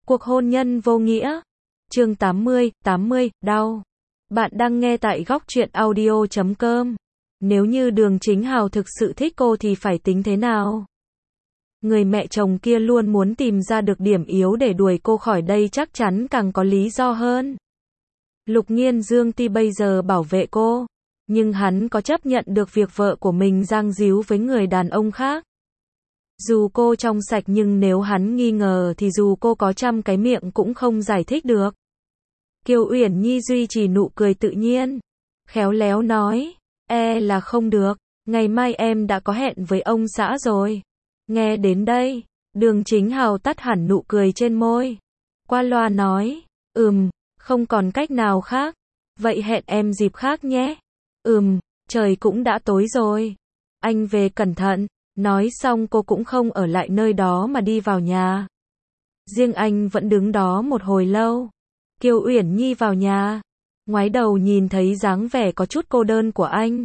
Cuộc hôn nhân vô nghĩa. Chương 80, đau. Bạn đang nghe tại góc truyện audio.com. Nếu như Đường Chính Hào thực sự thích cô thì phải tính thế nào? Người mẹ chồng kia luôn muốn tìm ra được điểm yếu để đuổi cô khỏi đây, chắc chắn càng có lý do hơn. Lục Nghiên Dương tuy bây giờ bảo vệ cô, nhưng hắn có chấp nhận được việc vợ của mình giang díu với người đàn ông khác. Dù cô trong sạch nhưng nếu hắn nghi ngờ thì dù cô có trăm cái miệng cũng không giải thích được. Kiều Uyển Nhi duy trì nụ cười tự nhiên, khéo léo nói, là không được, ngày mai em đã có hẹn với ông xã rồi. Nghe đến đây, Đường Chính Hào tắt hẳn nụ cười trên môi. Qua loa nói, không còn cách nào khác. Vậy hẹn em dịp khác nhé. Trời cũng đã tối rồi. Anh về cẩn thận. Nói xong cô cũng không ở lại nơi đó mà đi vào nhà. Riêng anh vẫn đứng đó một hồi lâu. Kiều Uyển Nhi vào nhà, ngoái đầu nhìn thấy dáng vẻ có chút cô đơn của anh.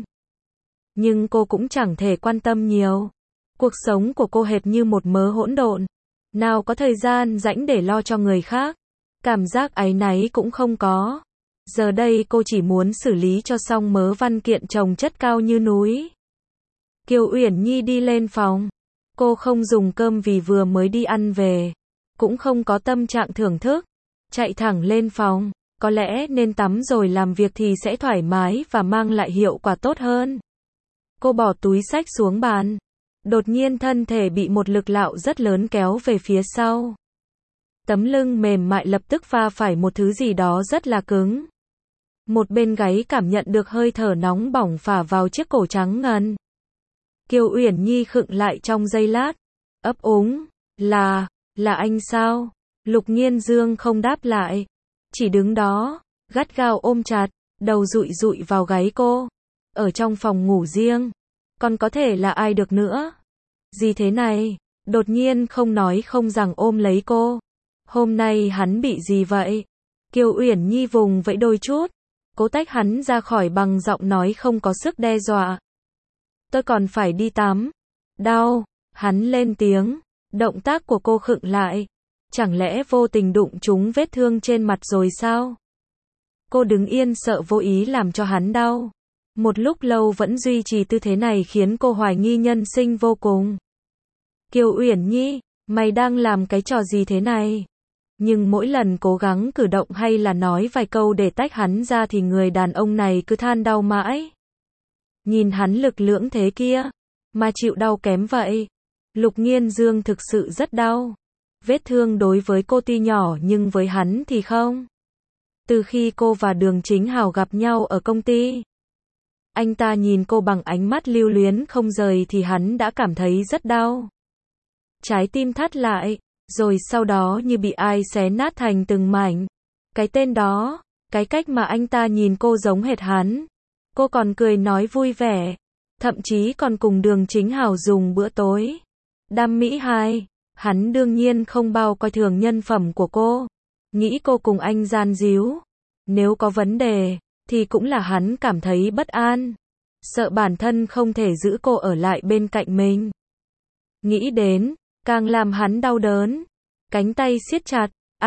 Nhưng cô cũng chẳng thể quan tâm nhiều. Cuộc sống của cô hệt như một mớ hỗn độn. Nào có thời gian rảnh để lo cho người khác. Cảm giác áy náy cũng không có. Giờ đây cô chỉ muốn xử lý cho xong mớ văn kiện chồng chất cao như núi. Kiều Uyển Nhi đi lên phòng. Cô không dùng cơm vì vừa mới đi ăn về. Cũng không có tâm trạng thưởng thức. Chạy thẳng lên phòng. Có lẽ nên tắm rồi làm việc thì sẽ thoải mái và mang lại hiệu quả tốt hơn. Cô bỏ túi xách xuống bàn. Đột nhiên thân thể bị một lực lạo rất lớn kéo về phía sau. Tấm lưng mềm mại lập tức va phải một thứ gì đó rất là cứng. Một bên gáy cảm nhận được hơi thở nóng bỏng phả vào chiếc cổ trắng ngần. Kiều Uyển Nhi khựng lại trong giây lát, ấp úng, là anh sao? Lục Nghiên Dương không đáp lại, chỉ đứng đó, gắt gao ôm chặt, đầu dụi dụi vào gáy cô. Ở trong phòng ngủ riêng, còn có thể là ai được nữa? Gì thế này? Đột nhiên không nói không rằng ôm lấy cô. Hôm nay hắn bị gì vậy? Kiều Uyển Nhi vùng vẫy đôi chút, cố tách hắn ra khỏi bằng giọng nói không có sức đe dọa. Tôi còn phải đi tắm. Đau, hắn lên tiếng. Động tác của cô khựng lại. Chẳng lẽ vô tình đụng trúng vết thương trên mặt rồi sao? Cô đứng yên sợ vô ý làm cho hắn đau. Một lúc lâu vẫn duy trì tư thế này khiến cô hoài nghi nhân sinh vô cùng. Kiều Uyển Nhi, mày đang làm cái trò gì thế này? Nhưng mỗi lần cố gắng cử động hay là nói vài câu để tách hắn ra thì người đàn ông này cứ than đau mãi. Nhìn hắn lực lưỡng thế kia, mà chịu đau kém vậy. Lục Nghiên Dương thực sự rất đau. Vết thương đối với cô tuy nhỏ nhưng với hắn thì không. Từ khi cô và Đường Chính Hào gặp nhau ở công ty, anh ta nhìn cô bằng ánh mắt lưu luyến không rời thì hắn đã cảm thấy rất đau. Trái tim thắt lại, rồi sau đó như bị ai xé nát thành từng mảnh. Cái tên đó, cái cách mà anh ta nhìn cô giống hệt hắn. Cô còn cười nói vui vẻ, thậm chí còn cùng Đường Chính Hào dùng bữa tối. Đam mỹ 2, hắn đương nhiên không bao coi thường nhân phẩm của cô. Nghĩ cô cùng anh gian díu. Nếu có vấn đề, thì cũng là hắn cảm thấy bất an. Sợ bản thân không thể giữ cô ở lại bên cạnh mình. Nghĩ đến, càng làm hắn đau đớn. Cánh tay siết chặt,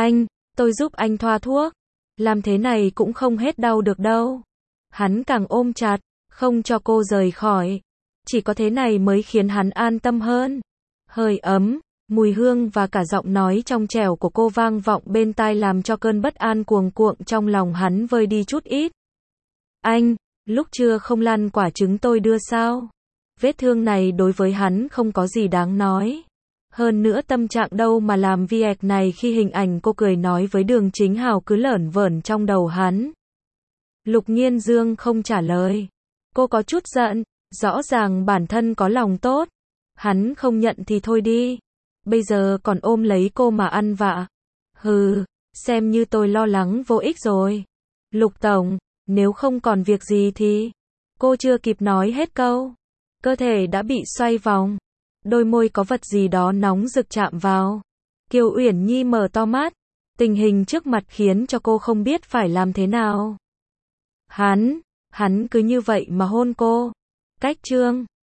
tôi giúp anh thoa thuốc. Làm thế này cũng không hết đau được đâu. Hắn càng ôm chặt, không cho cô rời khỏi. Chỉ có thế này mới khiến hắn an tâm hơn. Hơi ấm, mùi hương và cả giọng nói trong trẻo của cô vang vọng bên tai làm cho cơn bất an cuồng cuộn trong lòng hắn vơi đi chút ít. Lúc trưa không lăn quả trứng tôi đưa sao? Vết thương này đối với hắn không có gì đáng nói. Hơn nữa tâm trạng đâu mà làm việc này khi hình ảnh cô cười nói với Đường Chính Hào cứ lởn vởn trong đầu hắn. Lục Nghiên Dương không trả lời. Cô có chút giận, rõ ràng bản thân có lòng tốt. Hắn không nhận thì thôi đi. Bây giờ còn ôm lấy cô mà ăn vạ. Xem như tôi lo lắng vô ích rồi. Lục Tổng, nếu không còn việc gì thì... Cô chưa kịp nói hết câu. Cơ thể đã bị xoay vòng. Đôi môi có vật gì đó nóng rực chạm vào. Kiều Uyển Nhi mở to mắt. Tình hình trước mặt khiến cho cô không biết phải làm thế nào. Hắn cứ như vậy mà hôn cô. Cách chương